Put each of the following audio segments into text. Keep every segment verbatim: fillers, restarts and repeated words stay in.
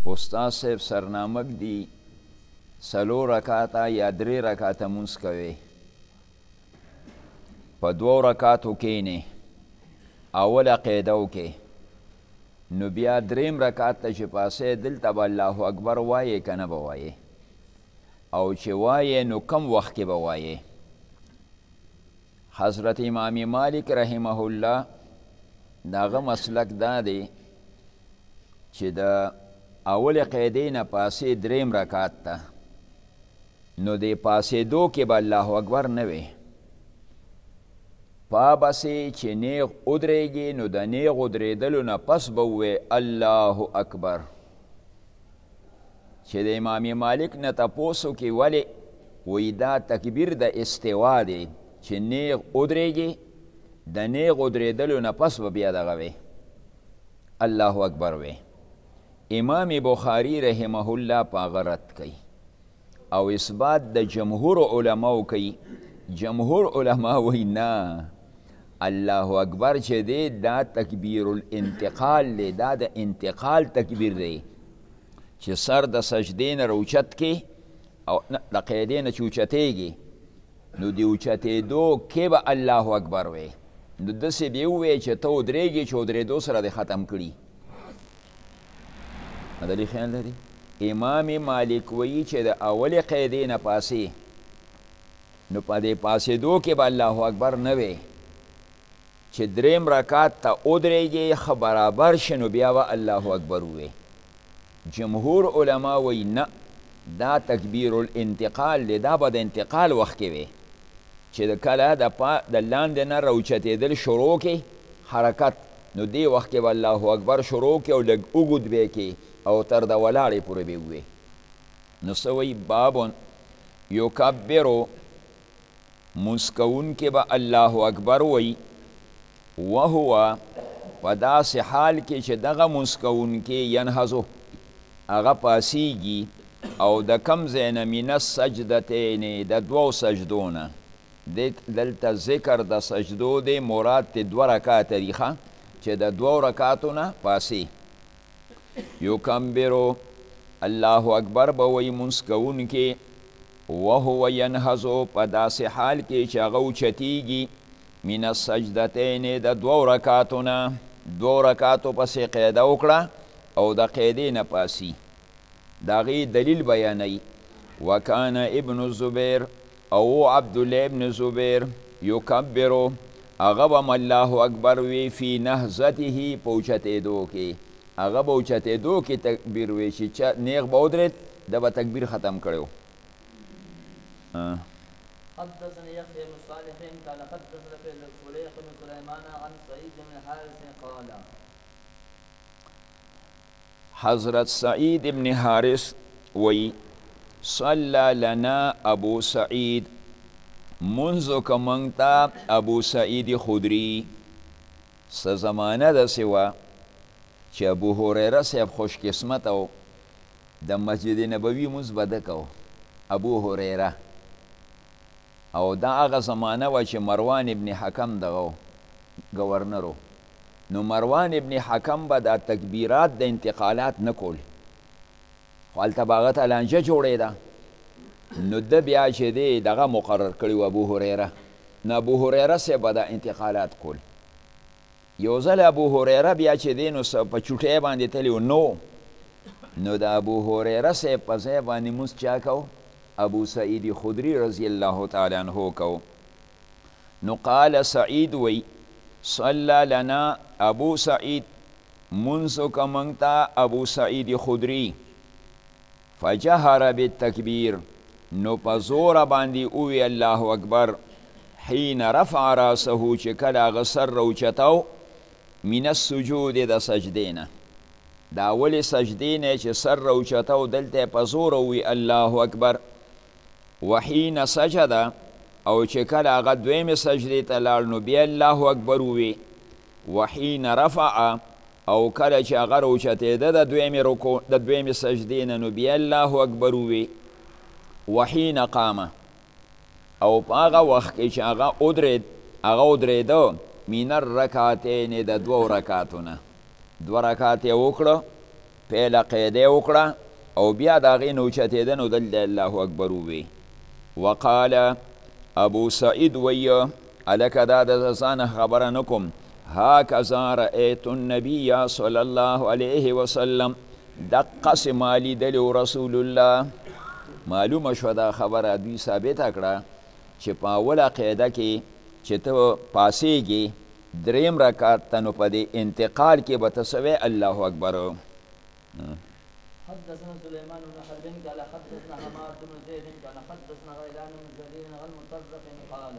استاد صاحب سرنامک دی سلو رکاته یا درې رکاته مونځ کوي په دوو رکاتو کینې اوله قاعده وکړې نو بیا دریم رکات ته چې پاسې دلته به الله اکبر وایې که نه به وایې او چې وایې نو کم وخت کې به وایې حضرت امام مالک رحمه الله د هغه مسلک دا دی چې د اول قاعدې نه پاسې دریم رکات ته نو د پاسېدو کې به الله اکبر نه وي پا بسې چې نیغ ودرېږي نو د نیغ ودرېدلو نه پس به ووایې الله اکبر چې د امام مالک نه تپوس وکړي ولې وایي دا تکبیر د استوا دی چې نیغ ودرېږي د نیغ ودرېدلو نه پس به بیا دغه وي الله اکبر وي امام بخاری رحمه الله په هغه رد کوي او اثبات د جمهور علماو کوي جمهور علما وایي نه الله اکبر چې دی دا تکبیر الانتقال دی دا د انتقال تکبیر دی چې سر د سجدې نه راوچت کې او د قاعدې نه چې اوچتېږي نو د اوچتېدو کې به الله اکبر وی نو داسې به ووایې چې ته ودرېږي چې ودرېدو سره دې ختم کړي دلې خیال لري امام مالک وایي چې د اولې قاعدې نه پاسې نو په دې پاسېدو کې به الله اکبر نه وی چې دریم رکات ته ودرېږي ښه برابر شي نو بیا به الله اکبر ووایي جمهور علما وایي نه دا تکبیر الانتقال دی دا به د انتقال وخت کې وي چې د کله د لاندې نه راوچتېدل شروع کې حرکت نو دې وخت کې به الله اکبر شروع کې او لږ اوږد به کې او تر د ولاړې پورې به ووایي نو څه وایي بابون یکبرو مونځ کوونکي به الله اکبر وایي وهو په داسې حال کې چې دغه مونځ کوونکي ینهضو هغه پاسیږي او د کم ځای نه من السجدتین د دوو سجدو نه دلته ذکر د سجدو دی مراد د دوه رکاته دي ښه چې د دوو رکاتو نه پاسې یکبرو الله اکبر به وایي مونځ کوونکي وهو ینهضو په داسې حال کې چې هغه اوچتیږي من السجدتین د دوو رکاتو نه دوو رکاتو پسې قاعده وکړه او د قاعدې نه پاسي د هغې دلیل بیانوي وکانه ابن الزبیر او عبدالله ابن زبیر یکبرو هغه به م الله اکبر وی فی نهضته په اوچتېدو کې هغه به اوچتېدو کې تکبیر وی چې نیغ به ودرېد ده به تکبیر ختم کړی حدثني يحيى بن صالح قال حدثنا فليح بن سليمان عن سعيد بن الحارث قال حضرت سعید ابن حارث وی صلی لنا ابو سعید منځو که موږ ته ابو سعید خدري څه زمانه داسې وه چې ابو هریره صاحب خوش قسمت او د مسجد نبوي مونځ به ده کو ابو هریره او دا هغه زمانه وه چې مروان ابن حکم دغه گورنرو نو مروان ابن حکم به دا تکبیرات د انتقالات نه کول خو هلته به هغه ته لانجه جوړېده نو ده بیا چې دی دغه مقرر کړي و ابو هریره نو ابو هریره صاحب به دا انتقالات کول یو ځل ابو هریره بیا چې دی نو په چوټۍ باندې تللی و نو نو د ابو هریره صاحب په ځای باندې مونځ چا کو ابو سعید خدری رضی الله تعالی عنه کو نو قال سعید وی صلی لنا ابو سعید منځو که موږ ته ابو سعید خدری فجهر بالتکبیر نو په زوره باندې ووی الله اکبر حین رفع راسه چې کله هغه سر راوچتو من السجود د سجدې نه د اولې سجدې نه چې سر راوچتو دلته په زوره ووی الله اکبر وحین سجد او چې کله هغه دویمې سجدې ته لاړ نو بیا الله اکبر ووی وحین رفع او کله چې هغه راوچتېده د دویمې رکوع د دویمې سجدې نه نو بیا الله اکبر ووی وحین قامه او په هغه وخت کې چې هغه ودرېد هغه ودرېده من الرکعتین د دوو رکعتو نه دوه رکعت یې وکړه پیله قیده وکړه او بیا د هغې نه اوچتېده نو دلته الله اکبر ووی. وقال ابو سعید وی هلکه دا د ځانه خبره نه کوم هکذا رأیت النبی صلی الله علیه وسلم دقسې ما لیدلی رسول الله. معلومه شوه دا خبره دوی ثابته کړه چې په اوله قاعده کې چې ته پاسېږي دریم رکعت ته نو په دې انتقال کې به ته څه الله اکبر. حدثنا سليمان بن حرب قال حدثنا حماد بن زيد قال حدثنا غيلان بن جرير عن مطرف قال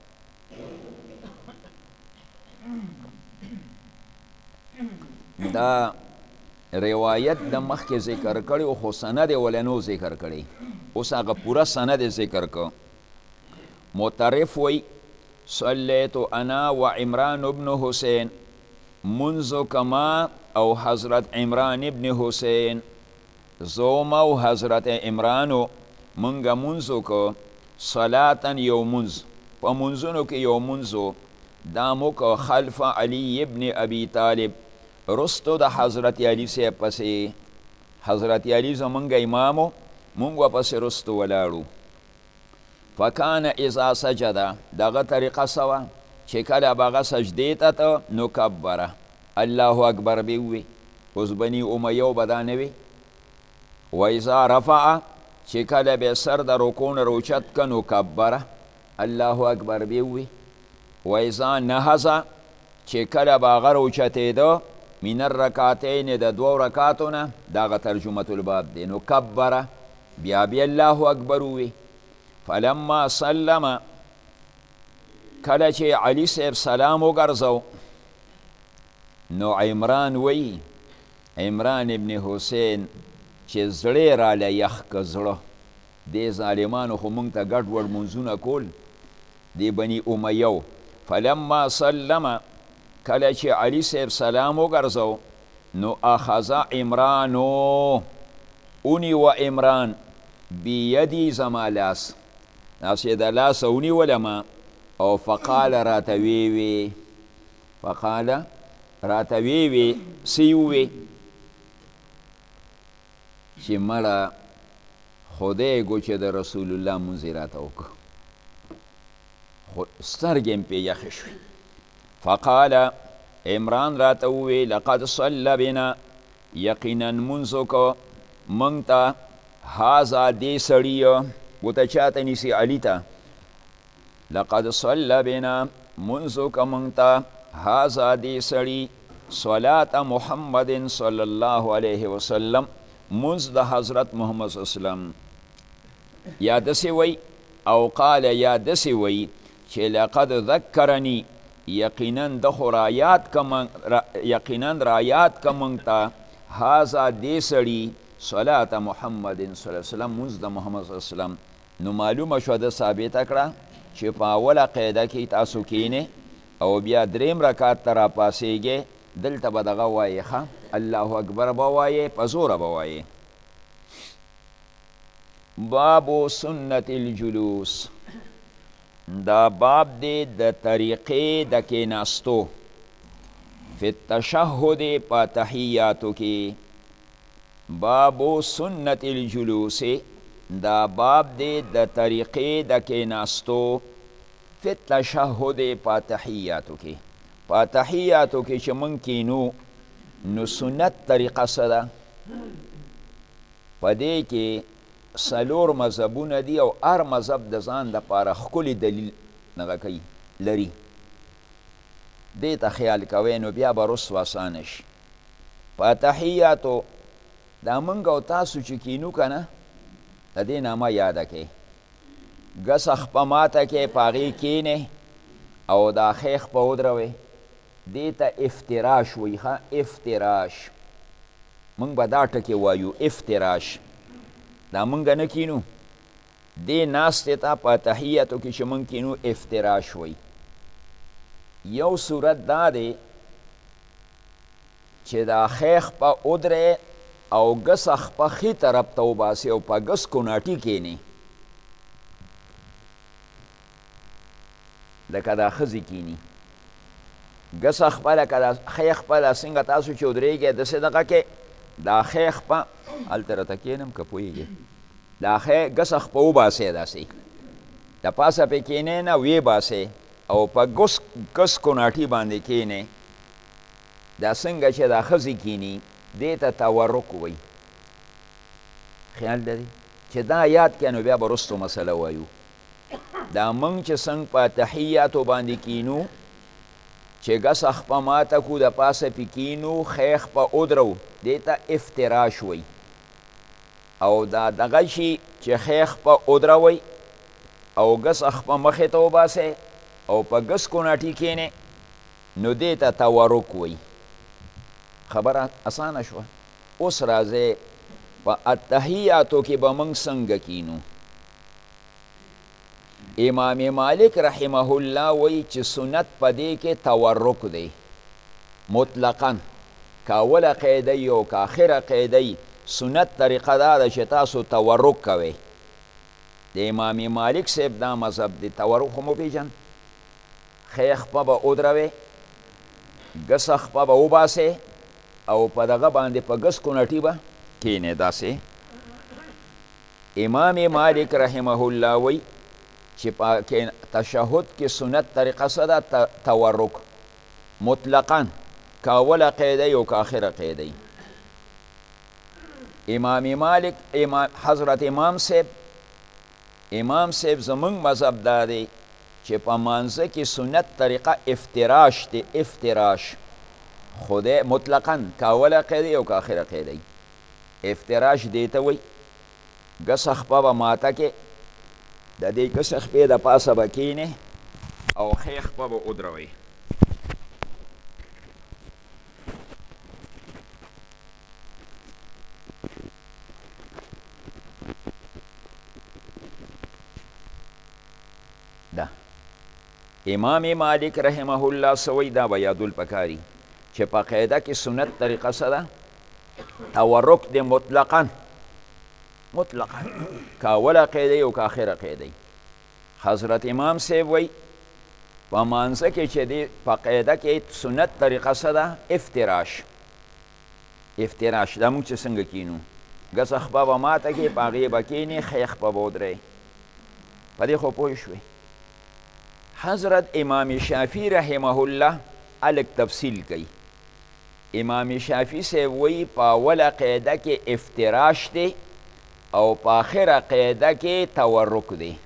دا روایت د مخکې ذکر کړی خو سند یې ولنو ذکر کړی، اوس هغه پوره سند یې ذکر کړ. مطرف وی صلیت انا و عمران بن حسین منذ کما او حضرت عمران ابن حسین زوم او حضرت عمرانو منگا منزو که صلاتن یو منز پا منزونو که یو منزو دامو که خلف علی ابن ابی طالب رستو دا حضرت علی سے پسی حضرت علی زمانگا امامو منگو پس رستو ولارو. فکان ازا سجده داغه طریقه سوا چې کله باغه سجده ته ته نو کبره الله اکبر به وي. اوس بني امیه به دا نه وي. و اذا رفع چې کله به سر د رکوع نه راوچت که نو کبره الله اکبر به وي. و اذا نهض چې کله به هغه راوچتېده من الرکعتین د دوو رکعاتو نه دغه ترجمة الباب دی نو کبره بیا بیا الله اکبر وي. فلما سلم کله چې علی صاحب سلام وګرځو نو عمران وی عمران ابن حسین چې زړی راله یخ که زړه دې ظالمانو خو موږ ته ګډ وډ منځونه کول دې بني امیو. فلما سلم کله چې علی صاحب سلام وګرځو نو اخذ عمرانو اونی و عمران بیدی زما لاس ناسې د لاس ونیولم او فقال راته ویوي فقال راته ویوي څه ووی چې مړه خدای ګو چې د رسول الله مونځ یې راته وکړه خو سترګې مې پې یخې شوې. فقال عمران راته ووی لقد صلی بنا یقینا مونځ وکړه موږ ته هذا دې سړي ورته چاته نیسي علي ته لقد صلی بنا منذ کمنگتا هذا دی سړي صلاة محمد صلی الله علیه وسلم منذ د حضرت محمد صلی الله علیه وسلم یا دسی وی او قال یا دسی وی چې لقد ذکرنی یقینا دخو رایات کمن یقینا رایات کمنگتا هذا دی سړي صلاة محمد صلی الله علیه وسلم منذ د محمد صلی الله علیه وسلم. نو معلومه شو ده ثابته کړه چې په اوله قاعده کې تاسو کینې او بیا دریم رکعت ته راپاسېږئ دلته به دغه وایې ښه الله اکبر به وایې په زوره به وایې. باب سنت الجلوس دا باب دی د طریقې د کېناستو فی التشهد په تحیاتو کې. باب سنت الجلوس دا باب دی د طریقې د کېناستو فی التشهد په تحیاتو کې. په تحیاتو کې چې موږ کینو نو سنت طریقه څه ده په دې کې څلور مذهبونه دي او هر مذهب د ځان دپاره ښکلی دلیل نغه کوي لري دې ته خیال کوئ نو بیا به رسو اسانه شي. په تحیاتو دا موږ او تاسو چې کینو که نه د دې نامه یاده کړئ ګسه خپه ماته کې په هغې کینې او دا خیخ په ودروئ دې ته افتراش وایي ښه افتراش موږ به دا ټکې وایو افتراش دا موږ نه کینو دې ناستې ته په تحیاتو کې چې موږ کینو افتراش وایي. یو صورت دا دی چې دا خیخ په ودرې او ګس خپه ښي طرف ته وباسي او په ګس کوناټي کینی لکه دا ښځې کیني ګس خپه لکه دا ښی خپله څنګه تاسو چې ودرېږئ داسې دغه کې دا خیخ په هلته راته کښېنم که پوهېږې دا خی ګس خپه وباسئ داسې د پاسه پې کښېنئ نه ویې باسئ او په ګس ګس کوناټي باندې کښېنئ دا څنګه چې دا ښځې کښېني دې ته تورک وایي خیال لري چې دا یاد کړه نو بیا به وروستو مسله وایو دا موږ چې څنګه په تحیاتو باندې کینو چې ګس خپه ماته کو د پاسه پې کینو خیخ په ودرو دې ته افتراش وایي او دا دغه شي چې خیخ په ودروئ او ګس خپه مخې ته وباسئ او په ګس کوناټي کښېنئ نو دې ته تورک وایي خبره اسانه شوه اوس راځئ په التحیاتو کې به موږ څنګه کینو امام مالک رحمه الله وی چې سنت په دې کې تورک دی مطلقا که اوله قیده یي او که آخره قیده یي سنت طریقه دا ده چې تاسو تورک کوئ د امام مالک صاحب دا مذهب دی تورک خو مو پیژن ښی خپه به ودروئ ګس خپه به وباسئ او په دغه باندې په ګس کونټي به کښېنئ داسې امام مالک رحمه الله وی چې په تشهد کې سنت طریقه څه ده تورک مطلقا که اوله قیده یي او که آخره قیده یي امام مالک امام حضرت امام صاحب امام صاحب زمونږ مذهب دا دی چې په مانځه کې سنت طریقه افتراش دی افتراش خدای مطلقا که اوله قیده یي او که آخره قیده یي افتراش دی ته وایي ګس خپه به ماته کې د دې ګس خپې د پاسه به کښېنې او ښی خپه به ودروئ دا امام مالک رحمه الله سوی دا به یادول پکاري چې په قاعده کې سنت طریقه څه ده تورک دی مطلقا مطلقا که اوله قیده او که آخره قیده حضرت امام صاحب وی په مانځه کې چې دی په قیده کې سنت طریقه څه ده افتراش افتراش دا موږ چې څنګه کینو ګس خپه به ماته کې په هغې به کښېنې ښی خپه به ودرئ په دې خو پوه شوې حضرت امام شافعي رحمه الله الک تفصیل کوي امام شافعي صاحب وی په اوله قیده کې افتراش دی او په آخره قیده کې تورک دی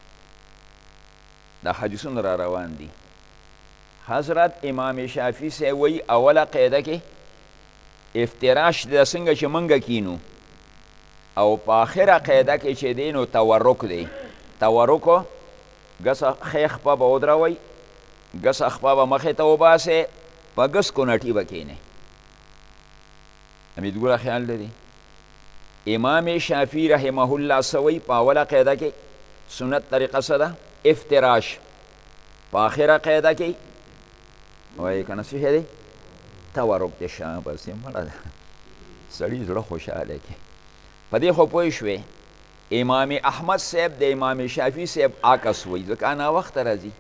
دا حدیثونه را روان دي حضرت امام شافعي صاحب وی اوله قیده کې افتراش دی څنګه چې موږ کینو او په آخره قیده کې چې دی نو تورک دی تورکو ګس ښی خپه به ودروئ ګس خپه به مخې ته وباسئ په ګس کونټي به کښېنئ امیدګوره خیال لري امام شافعي رحمه الله سوی په اوله قیده کې سنت طریقه څه ده افتراش په آخره قیده کې وایي که نه څه شی دی تورک دی شاباسې مړه ده سړي زړه خوشحاله کې په دې خو پوه شوې امام احمد صاحب د امام شافعي صاحب عکس وی ځکه ناوخته راځي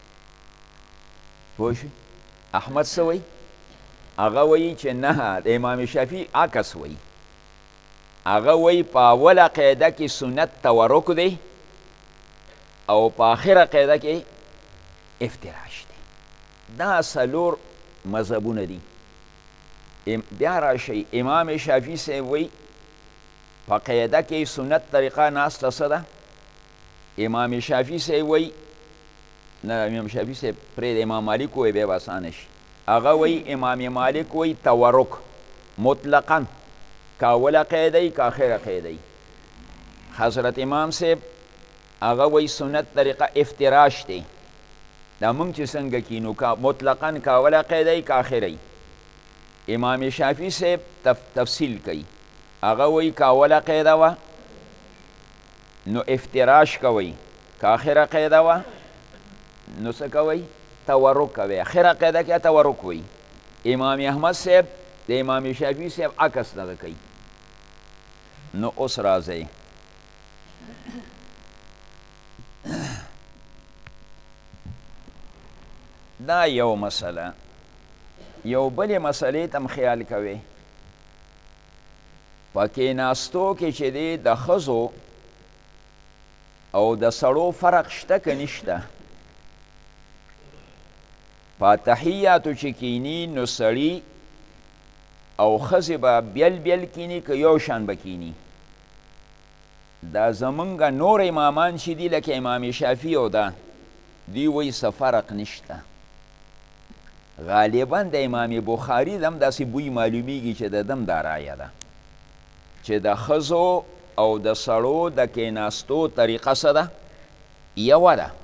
پوه شوې احمد څه وی هغه وی چې نه د امام شافعي عکس وی هغه وی په اوله قیده کې سنت تورک دی او په آخره قیده کې افتراش دی دا څلور مذهبونه دي بیا راشئ امام شافعي صاحب وی په قیده کې سنت طریقه ناسته څه ده امام شافعي صاحب وی نه امام شافعي صاحب پرېږده امام مالک وی بیا به اسانه شي هغه وی امام مالک وی تورک مطلقا که اوله قیده ای که آخره قیده ای حضرت امام صاحب هغه وی سنت طریقه افتراش دی دا موږ چې څنګه کینو که مطلقا که اوله قیده ای که آخره ای امام شافعي صاحب تف تفصیل کوي هغه وی که اوله قیده وه نو افتراش کوئ که آخره قیده وه نو څه کوئ تورک کوئ آخره قیده کې تورک وی امام احمد صاحب د امام شافعي صاحب عکس دغه کوي نو اوس راځئ دا یو مسله یو بلې مسلې ته م خیال کوئ په کېناستو کې چې دی د ښځو او د سړو فرق شته که نشته؟ په تحیاتو چې کینی نو سړي او ښځې به بیل بیل کینی که یو شان به کینی؟ دا زمونږ نور امامان چې دي لکه امام شافعي او دا دی وایي څه فرق نشته. غالبا د امام بخاري دم داسې بوی معلومیږي چې د دم دا رایه ده چې د ښځو او د سړو د کېناستو طریقه څه ده؟ یوه ده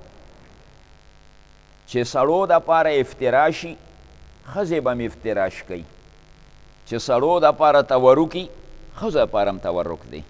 چې سړو دپاره افتراشي ښځې به م افتراش کوي، چې سړو دپاره تورکي ښځو دپاره هم تورک دی.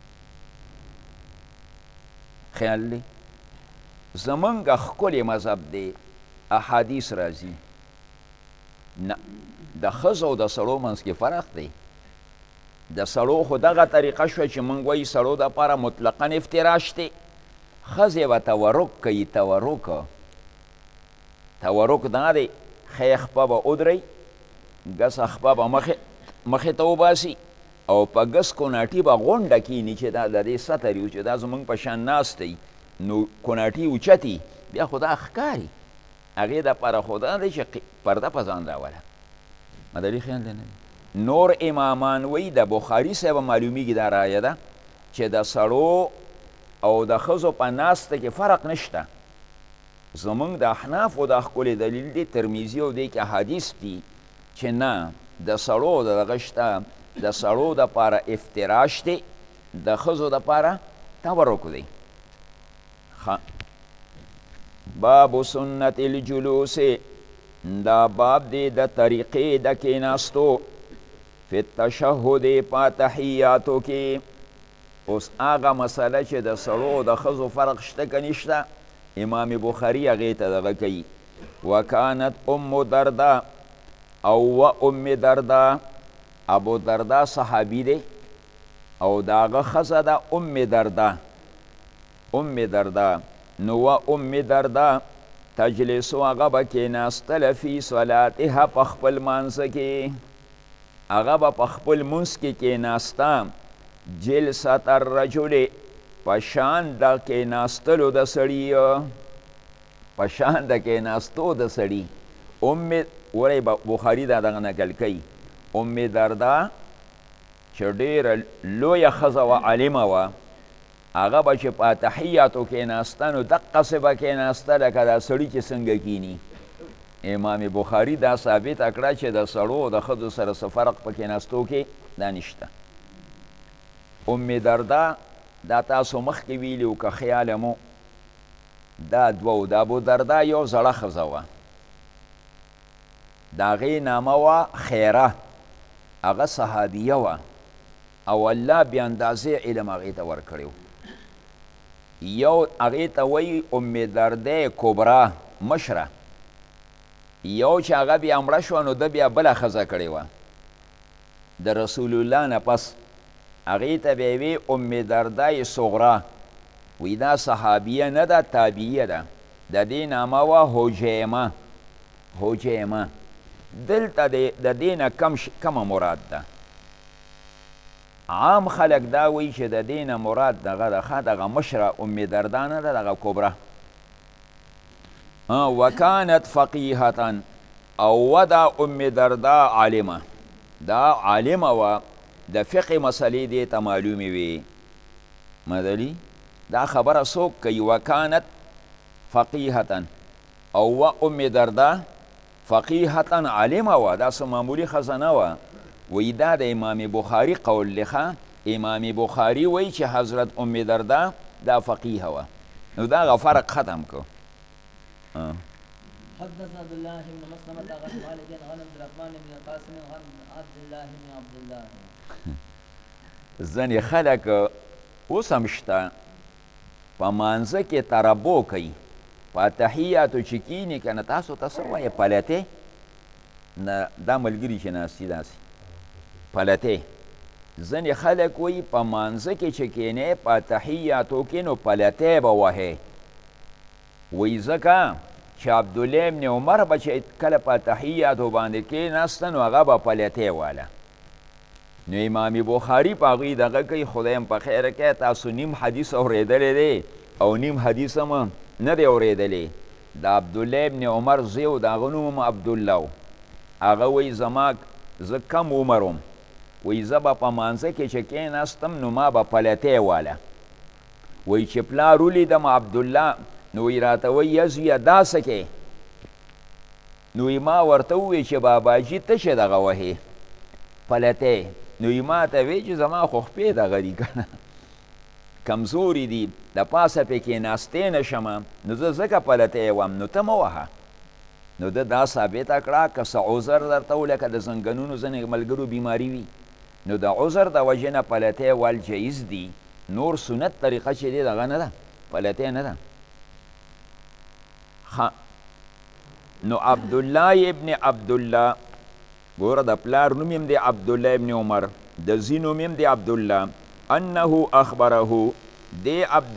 خیال دی زمونږ ښکلی مذهب دی، احادیث راځي نه د ښځو او د سړو منځ کې فرق دی. د سړو خو دغه طریقه شوه چې موږ وایي سړو دپاره مطلقا افتراش دی، ښځې به تورک کوي. تورک تورک دا دی ښی خپه به ودرئ، ګس خپه به مخې ته وباسي او په ګس کوناټي به غونډه کیني چې دا د دې سطر یو چې دا زموږ په شان ناست دی نو کوناټي اوچتي بیا خو دا ښکاري. هغې دپاره خو دا دی چې پرده په ځان راوله. مدلي خیال دی نه نور امامان وی د بخاري صاحب معلومیږي دا رایه ده چې د سړو او د ښځو په ناسته کې فرق نشته. زمونږ د احنافو دا ښکلی دلیل دی ترمیزي او دی کې حدیث دي چې نه د سړو د دغه شته، د سړو دپاره افتراش دی، د ښځو دپاره تورک دی. باب سنت الجلوس دا باب دی د طریقې د کېناستو فی التشهد په تحیاتو کې. اوس هغه مسله چې د سړو او د ښځو فرق شته که نشته امام بخاري هغې ته دغه کوي. وکانت ام دردا او و ام دردا، ابو دردا صحابي دی او د هغه ښځه ده ام دردا. ام دردا نو و ام دردا تجلسو هغه به کېناستله فی صلاتها په خپل مانځه کې، هغه به په خپل مونځ کې کېناسته جلسة الرجل په شان د کېناستلو د سړي، په شان د کېناستو د سړي. ام وری بخاري دا دغه نقل کوي ام دردا چې ډېره لویه ښځه وه عالمه وه، هغه به چې په تحیاتو کېناسته نو دقسې به کېناسته لکه دا سړي چې څنګه کیني. امام بخاري دا ثابته کړه چې د سړو او د ښځو سره څه فرق په کېناستو کې دا نشته. ام دردا دا تاسو مخکې ویلي و که خیاله مو دا دوه د ابو دردا یو زړه ښځه وه، د هغې نامه وه خیره، هغه صحابیه وه او الله بې اندازې علم هغې ته ورکړی و. یو هغې ته وایي ام درده کبرا مشره، یو چې هغه بیا مړه شوه نو ده بیا بله ښځه کړې وه د رسول الله نه پس، هغې ته بیا وی ام درده صغرا، وی دا صحابیه نه ده تابعیه ده، د دې نامه وه حجیمه. حجیمه دلته د دې نه کمه مراد ده. عام خلک دا وی چې د دې نه مراد دغه ده ښه دغه مشره ام درده نه ده، دغه کبره. وکانت فقیحة او و دا ام درده عالمه، دا عالمه وه د فقه مسلې دې ته معلومې وي. مدلي دا خبره څوک کوي؟ وکانت فقیحة او و ام درده فقیحة عالمه وه، دا څه معمولي ښځه نه وه. وی دا د امام بخاري قول دی ښه، امام بخاري وی چې حضرت ام درده دا فقیحه وه، نو دا هغه فرق ختم کو. حدثنا عبد الله بن مسلمة عن مالك عن عبد الرحمن بن القاسم عن عبد الله بن عبد الله. ځینې خلک اوس هم شته په مانځه کې تربو کوي، په تحیاتو چې کیني که نه تاسو ته څه وایې پلتې؟ نه دا ملګري چې ناستي داسې پلتې. ځینې خلک وایي په مانځه کې چې کینې په تحیاتو کې نو پلتې به وهې، وایي ځکه چې عبدالله ابن عمر به چې کله په تحیاتو باندې کېناسته نو هغه به پلتې واله. نو امام بخاري په هغوی دغه کوي خدای هم په خیره کوي تاسو نیم حدیث اورېدلی دی او نیم حدیث هم نه دی اورېدلی د عبدالله ابن عمر زوی و د هغه نوم هم عبدالله و هغه وایي زما زه کم عمر وم وایي زه به په مانځه کې چې کېناستم نو ما به پلتی واله وایي چې پلار ولیدم عبدالله نو وایي راته وایي یا زویه دا څه کې نو ما ورته ووی چې باباجي ته چې دغه وهې پلتی نو ما ته وی چې زما خو خپې دغه دي که نه کمزوري دي د پاسه پې کېناستې نه شمه نو زه ځکه پلتی وم نو ته مه وهه نو ده دا ثابته کړه که څه عذر درته و لکه د زنګنونو ځینې ملګرو بیماري وي نو د عذر د وجې نه پلتی ول جایز دي نور سنت طریقه چې دی دغه نه ده پلتی نه ده نو عبدالله ابن عبدالله ګوره د پلار نوم یم دی عبدالله ابن عمر د زوی نوم یم دی عبدالله انه اخبره دی عبد